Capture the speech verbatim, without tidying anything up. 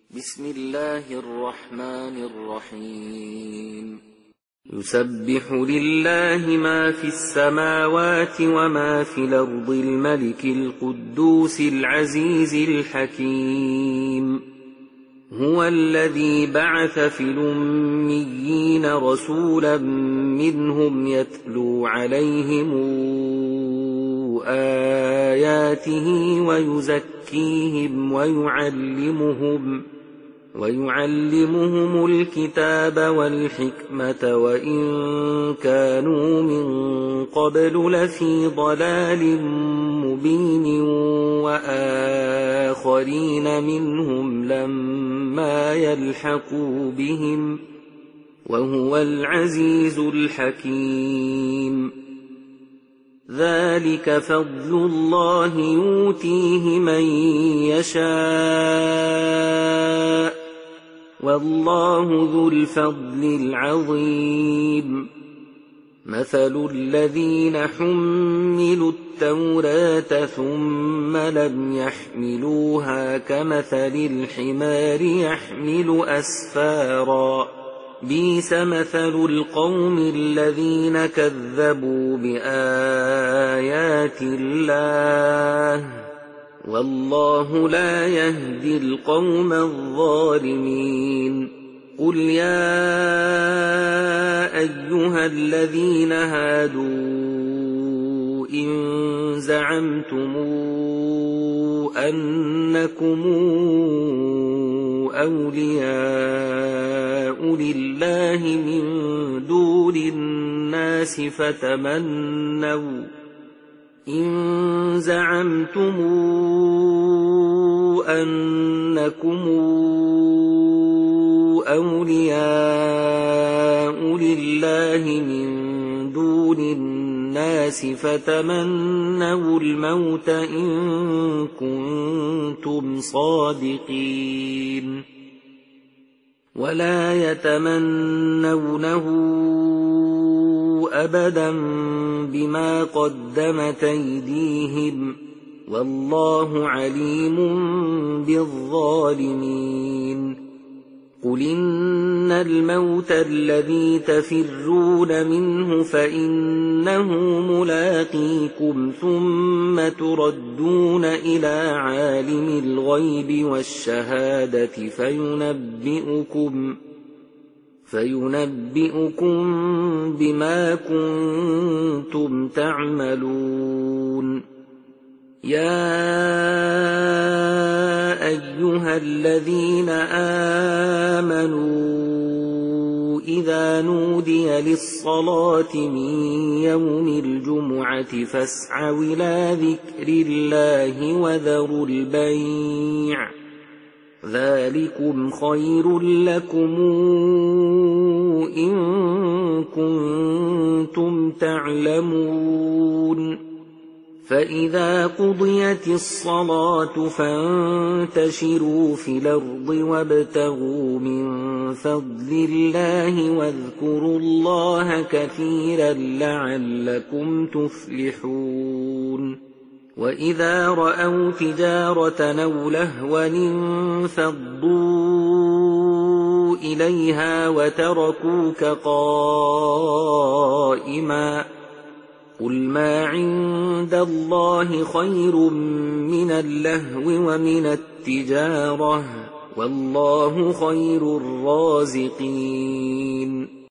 بسم الله الرحمن الرحيم يسبح لله ما في السماوات وما في الأرض الملك القدوس العزيز الحكيم هو الذي بعث في الأميين رسولا منهم يتلو عليهم آياته ويزكيهم ويعلمهم ويعلمهم الكتاب والحكمة وإن كانوا من قبل لفي ضلال مبين وآخرين منهم لما يلحقوا بهم وهو العزيز الحكيم ذلك فضل الله يؤتيه من يشاء والله ذو الفضل العظيم مثل الذين حملوا التوراة ثم لم يحملوها كمثل الحمار يحمل أسفارا بئس مثل القوم الذين كذبوا بآيات الله والله لا يهدي القوم الظالمين قل يا أيها الذين هادوا إن زعمتم أنكم أولياء لله من دون الناس فتمنوا إن زعمتم أنكم أولياء لله من دون الناس فتمنوا الموت إن كنتم صادقين ولا يتمنونه أبدا بما قدمت أيديهم والله عليم بالظالمين قل إن الموت الذي تفرون منه فإنه ملاقيكم ثم تردون إلى عالم الغيب والشهادة فينبئكم فينبئكم بما كنتم تعملون يا أيها الذين آمنوا إذا نودي للصلاة من يوم الجمعة فاسعوا إلى ذكر الله وذروا البيع ذلكم خير لكم إن كنتم تعلمون فإذا قضيت الصلاة فانتشروا في الأرض وابتغوا من فضل الله واذكروا الله كثيرا لعلكم تفلحون وإذا رأوا تجارة أو لهوا انفضوا إليها وتركوك قائما قل ما عند الله خير من اللهو ومن التجارة والله خير الرازقين